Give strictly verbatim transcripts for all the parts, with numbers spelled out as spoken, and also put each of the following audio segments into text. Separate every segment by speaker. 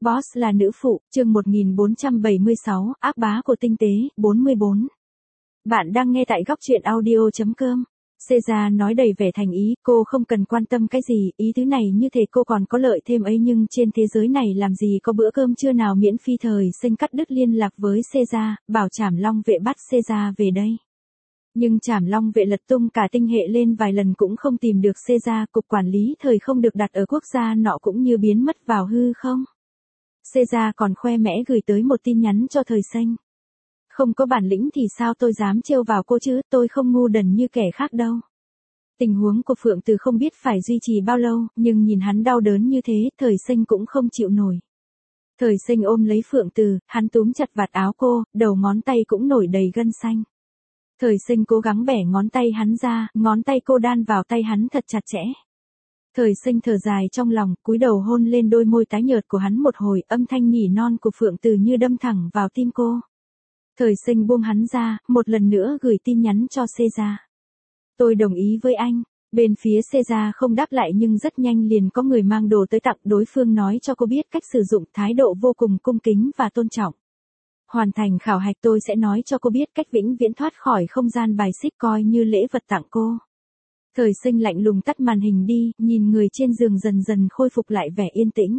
Speaker 1: Boss là nữ phụ, chương một nghìn bốn trăm bảy mươi sáu, ác bá của tinh tế, bốn mươi bốn. Bạn đang nghe tại góc truyện audio chấm com. Caesar nói đầy vẻ thành ý, cô không cần quan tâm cái gì, ý thứ này như thể cô còn có lợi thêm ấy, nhưng trên thế giới này làm gì có bữa cơm trưa nào miễn phí. Thời Sinh cắt đứt liên lạc với Caesar, bảo Trảm Long vệ bắt Caesar về đây. Nhưng Trảm Long vệ lật tung cả tinh hệ lên vài lần cũng không tìm được Caesar, cục quản lý thời không được đặt ở quốc gia nọ cũng như biến mất vào hư không. Caesar còn khoe mẽ gửi tới một tin nhắn cho Thời Sinh. Không có bản lĩnh thì sao tôi dám trêu vào cô chứ, tôi không ngu đần như kẻ khác đâu. Tình huống của Phượng Từ không biết phải duy trì bao lâu, nhưng nhìn hắn đau đớn như thế, Thời Sinh cũng không chịu nổi. Thời Sinh ôm lấy Phượng Từ, hắn túm chặt vạt áo cô, đầu ngón tay cũng nổi đầy gân xanh. Thời Sinh cố gắng bẻ ngón tay hắn ra, ngón tay cô đan vào tay hắn thật chặt chẽ. Thời Sinh thở dài trong lòng, cúi đầu hôn lên đôi môi tái nhợt của hắn một hồi, âm thanh nhỉ non của Phượng Từ như đâm thẳng vào tim cô. Thời Sinh buông hắn ra, một lần nữa gửi tin nhắn cho Caesar. Tôi đồng ý với anh. Bên phía Caesar không đáp lại nhưng rất nhanh liền có người mang đồ tới tặng, đối phương nói cho cô biết cách sử dụng, thái độ vô cùng cung kính và tôn trọng. Hoàn thành khảo hạch tôi sẽ nói cho cô biết cách vĩnh viễn thoát khỏi không gian bài xích, coi như lễ vật tặng cô. Thời Sinh lạnh lùng tắt màn hình đi, nhìn người trên giường dần dần khôi phục lại vẻ yên tĩnh.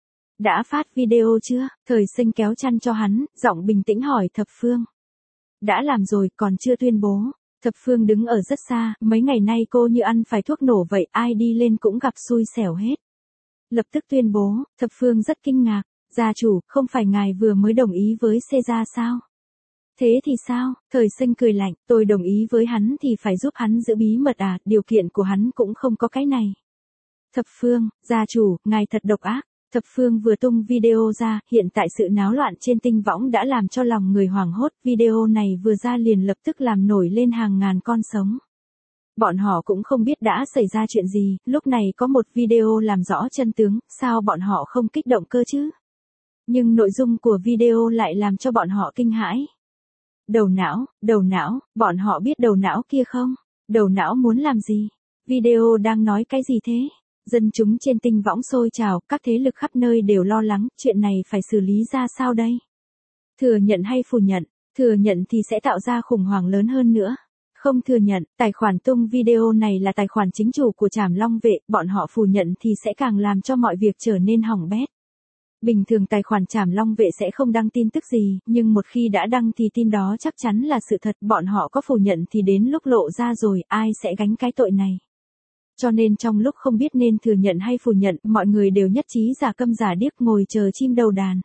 Speaker 1: Đã phát video chưa? Thời Sinh kéo chăn cho hắn, giọng bình tĩnh hỏi Thập Phương. Đã làm rồi, còn chưa tuyên bố. Thập Phương đứng ở rất xa, mấy ngày nay cô như ăn phải thuốc nổ vậy, ai đi lên cũng gặp xui xẻo hết. Lập tức tuyên bố, Thập Phương rất kinh ngạc. Gia chủ, không phải ngài vừa mới đồng ý với Caesar sao? Thế thì sao? Thời Sinh cười lạnh, tôi đồng ý với hắn thì phải giúp hắn giữ bí mật à, điều kiện của hắn cũng không có cái này. Thập Phương, gia chủ, ngài thật độc ác. Thập Phương vừa tung video ra, hiện tại sự náo loạn trên tinh võng đã làm cho lòng người hoảng hốt, video này vừa ra liền lập tức làm nổi lên hàng ngàn con sống. Bọn họ cũng không biết đã xảy ra chuyện gì, lúc này có một video làm rõ chân tướng, sao bọn họ không kích động cơ chứ? Nhưng nội dung của video lại làm cho bọn họ kinh hãi. Đầu não, đầu não, bọn họ biết đầu não kia không? Đầu não muốn làm gì? Video đang nói cái gì thế? Dân chúng trên tinh võng sôi trào, các thế lực khắp nơi đều lo lắng, chuyện này phải xử lý ra sao đây? Thừa nhận hay phủ nhận? Thừa nhận thì sẽ tạo ra khủng hoảng lớn hơn nữa. Không thừa nhận, tài khoản tung video này là tài khoản chính chủ của Trảm Long vệ, bọn họ phủ nhận thì sẽ càng làm cho mọi việc trở nên hỏng bét. Bình thường tài khoản Trảm Long vệ sẽ không đăng tin tức gì, nhưng một khi đã đăng thì tin đó chắc chắn là sự thật, bọn họ có phủ nhận thì đến lúc lộ ra rồi, ai sẽ gánh cái tội này. Cho nên trong lúc không biết nên thừa nhận hay phủ nhận, mọi người đều nhất trí giả câm giả điếc ngồi chờ chim đầu đàn.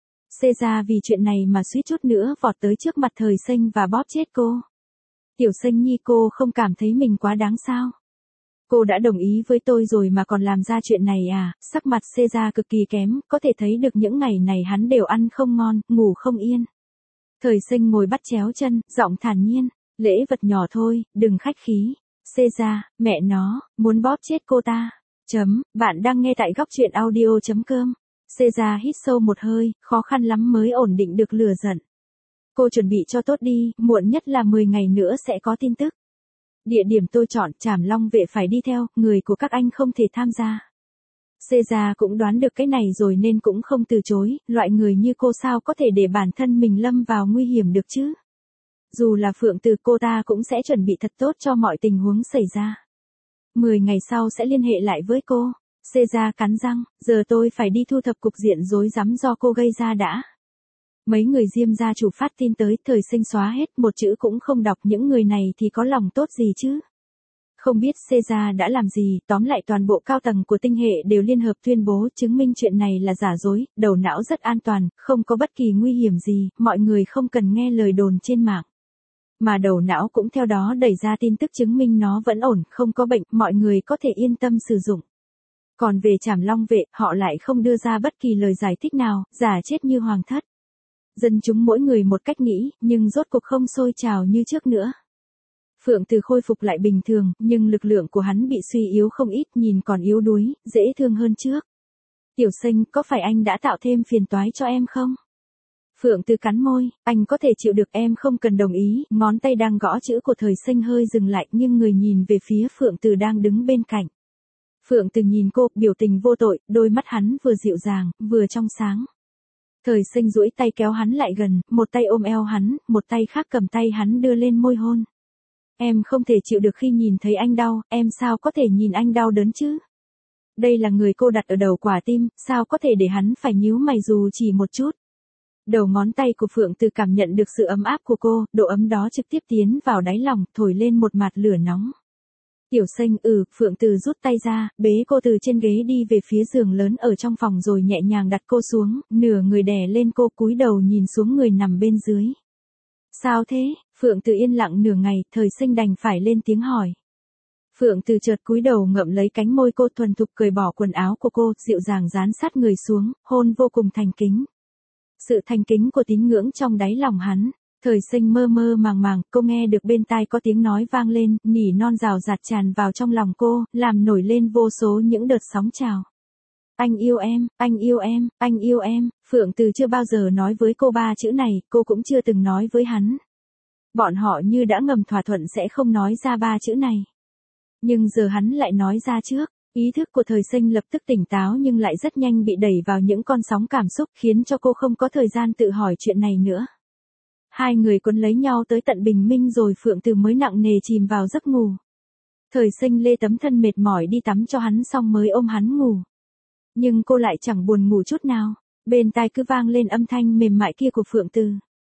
Speaker 1: Caesar vì chuyện này mà suýt chút nữa vọt tới trước mặt Thời Sinh và bóp chết cô. Tiểu Sinh nhi, cô không cảm thấy mình quá đáng sao? Cô đã đồng ý với tôi rồi mà còn làm ra chuyện này à? Sắc mặt Caesar cực kỳ kém, có thể thấy được những ngày này hắn đều ăn không ngon, ngủ không yên. Thời Sinh ngồi bắt chéo chân, giọng thản nhiên, lễ vật nhỏ thôi, đừng khách khí. Caesar, mẹ nó, muốn bóp chết cô ta. Chấm, bạn đang nghe tại góc truyện audio chấm com. Caesar hít sâu một hơi, khó khăn lắm mới ổn định được lửa giận. Cô chuẩn bị cho tốt đi, muộn nhất là mười ngày nữa sẽ có tin tức. Địa điểm tôi chọn, Trảm Long vệ phải đi theo, người của các anh không thể tham gia. Caesar cũng đoán được cái này rồi nên cũng không từ chối, loại người như cô sao có thể để bản thân mình lâm vào nguy hiểm được chứ. Dù là Phượng Từ, cô ta cũng sẽ chuẩn bị thật tốt cho mọi tình huống xảy ra. Mười ngày sau sẽ liên hệ lại với cô. Caesar cắn răng, giờ tôi phải đi thu thập cục diện rối rắm do cô gây ra đã. Mấy người Diêm gia chủ phát tin tới, Thời Sinh xóa hết, một chữ cũng không đọc, những người này thì có lòng tốt gì chứ? Không biết Caesar đã làm gì, tóm lại toàn bộ cao tầng của tinh hệ đều liên hợp tuyên bố chứng minh chuyện này là giả dối, đầu não rất an toàn, không có bất kỳ nguy hiểm gì, mọi người không cần nghe lời đồn trên mạng. Mà đầu não cũng theo đó đẩy ra tin tức chứng minh nó vẫn ổn, không có bệnh, mọi người có thể yên tâm sử dụng. Còn về Trảm Long vệ, họ lại không đưa ra bất kỳ lời giải thích nào, giả chết như hoàng thất. Dân chúng mỗi người một cách nghĩ, nhưng rốt cuộc không sôi trào như trước nữa. Phượng Từ khôi phục lại bình thường, nhưng lực lượng của hắn bị suy yếu không ít, nhìn còn yếu đuối, dễ thương hơn trước. Tiểu Sinh, có phải anh đã tạo thêm phiền toái cho em không? Phượng Từ cắn môi, anh có thể chịu được, em không cần đồng ý, ngón tay đang gõ chữ của Thời Sinh hơi dừng lại nhưng người nhìn về phía Phượng Từ đang đứng bên cạnh. Phượng Từ nhìn cô, biểu tình vô tội, đôi mắt hắn vừa dịu dàng, vừa trong sáng. Thời Sinh duỗi tay kéo hắn lại gần, một tay ôm eo hắn, một tay khác cầm tay hắn đưa lên môi hôn. Em không thể chịu được khi nhìn thấy anh đau, em sao có thể nhìn anh đau đớn chứ? Đây là người cô đặt ở đầu quả tim, sao có thể để hắn phải nhíu mày dù chỉ một chút? Đầu ngón tay của Phượng Từ cảm nhận được sự ấm áp của cô, độ ấm đó trực tiếp tiến vào đáy lòng, thổi lên một mạt lửa nóng. Tiểu Sinh, ừ, Phượng Từ rút tay ra, bế cô từ trên ghế đi về phía giường lớn ở trong phòng rồi nhẹ nhàng đặt cô xuống, nửa người đè lên cô, cúi đầu nhìn xuống người nằm bên dưới. Sao thế? Phượng Từ yên lặng nửa ngày, Thời Sinh đành phải lên tiếng hỏi. Phượng Từ chợt cúi đầu ngậm lấy cánh môi cô, thuần thục cởi bỏ quần áo của cô, dịu dàng dán sát người xuống, hôn vô cùng thành kính. Sự thành kính của tín ngưỡng trong đáy lòng hắn. Thời Sinh mơ mơ màng màng, cô nghe được bên tai có tiếng nói vang lên, nỉ non rào rạt tràn vào trong lòng cô, làm nổi lên vô số những đợt sóng trào. Anh yêu em, anh yêu em, anh yêu em. Phượng Từ chưa bao giờ nói với cô ba chữ này, cô cũng chưa từng nói với hắn. Bọn họ như đã ngầm thỏa thuận sẽ không nói ra ba chữ này. Nhưng giờ hắn lại nói ra trước. Ý thức của Thời Sinh lập tức tỉnh táo nhưng lại rất nhanh bị đẩy vào những con sóng cảm xúc, khiến cho cô không có thời gian tự hỏi chuyện này nữa. Hai người quấn lấy nhau tới tận bình minh rồi Phượng Từ mới nặng nề chìm vào giấc ngủ. Thời Sinh lê tấm thân mệt mỏi đi tắm cho hắn xong mới ôm hắn ngủ. Nhưng cô lại chẳng buồn ngủ chút nào, bên tai cứ vang lên âm thanh mềm mại kia của Phượng Từ.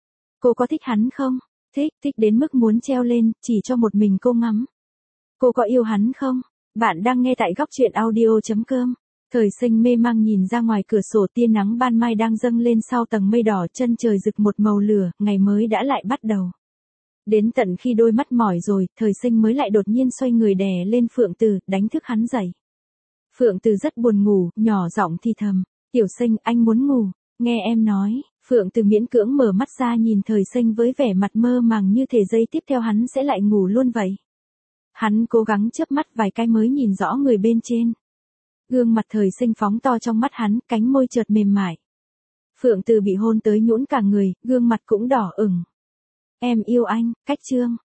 Speaker 1: Cô có thích hắn không? Thích, thích đến mức muốn treo lên, chỉ cho một mình cô ngắm. Cô có yêu hắn không? Bạn đang nghe tại góc truyện audio chấm com. Thời Sinh mê mang nhìn ra ngoài cửa sổ, tia nắng ban mai đang dâng lên sau tầng mây đỏ, chân trời rực một màu lửa, ngày mới đã lại bắt đầu. Đến tận khi đôi mắt mỏi rồi, Thời Sinh mới lại đột nhiên xoay người đè lên Phượng Từ, đánh thức hắn dậy. Phượng Từ rất buồn ngủ, nhỏ giọng thì thầm, Tiểu Sinh, anh muốn ngủ, nghe em nói. Phượng Từ miễn cưỡng mở mắt ra nhìn Thời Sinh với vẻ mặt mơ màng như thể giây tiếp theo hắn sẽ lại ngủ luôn vậy. Hắn cố gắng chớp mắt vài cái mới nhìn rõ người bên trên. Gương mặt Thời Sinh phóng to trong mắt hắn, cánh môi chợt mềm mại. Phượng Từ bị hôn tới nhũn cả người, gương mặt cũng đỏ ửng. Em yêu anh, cách chương.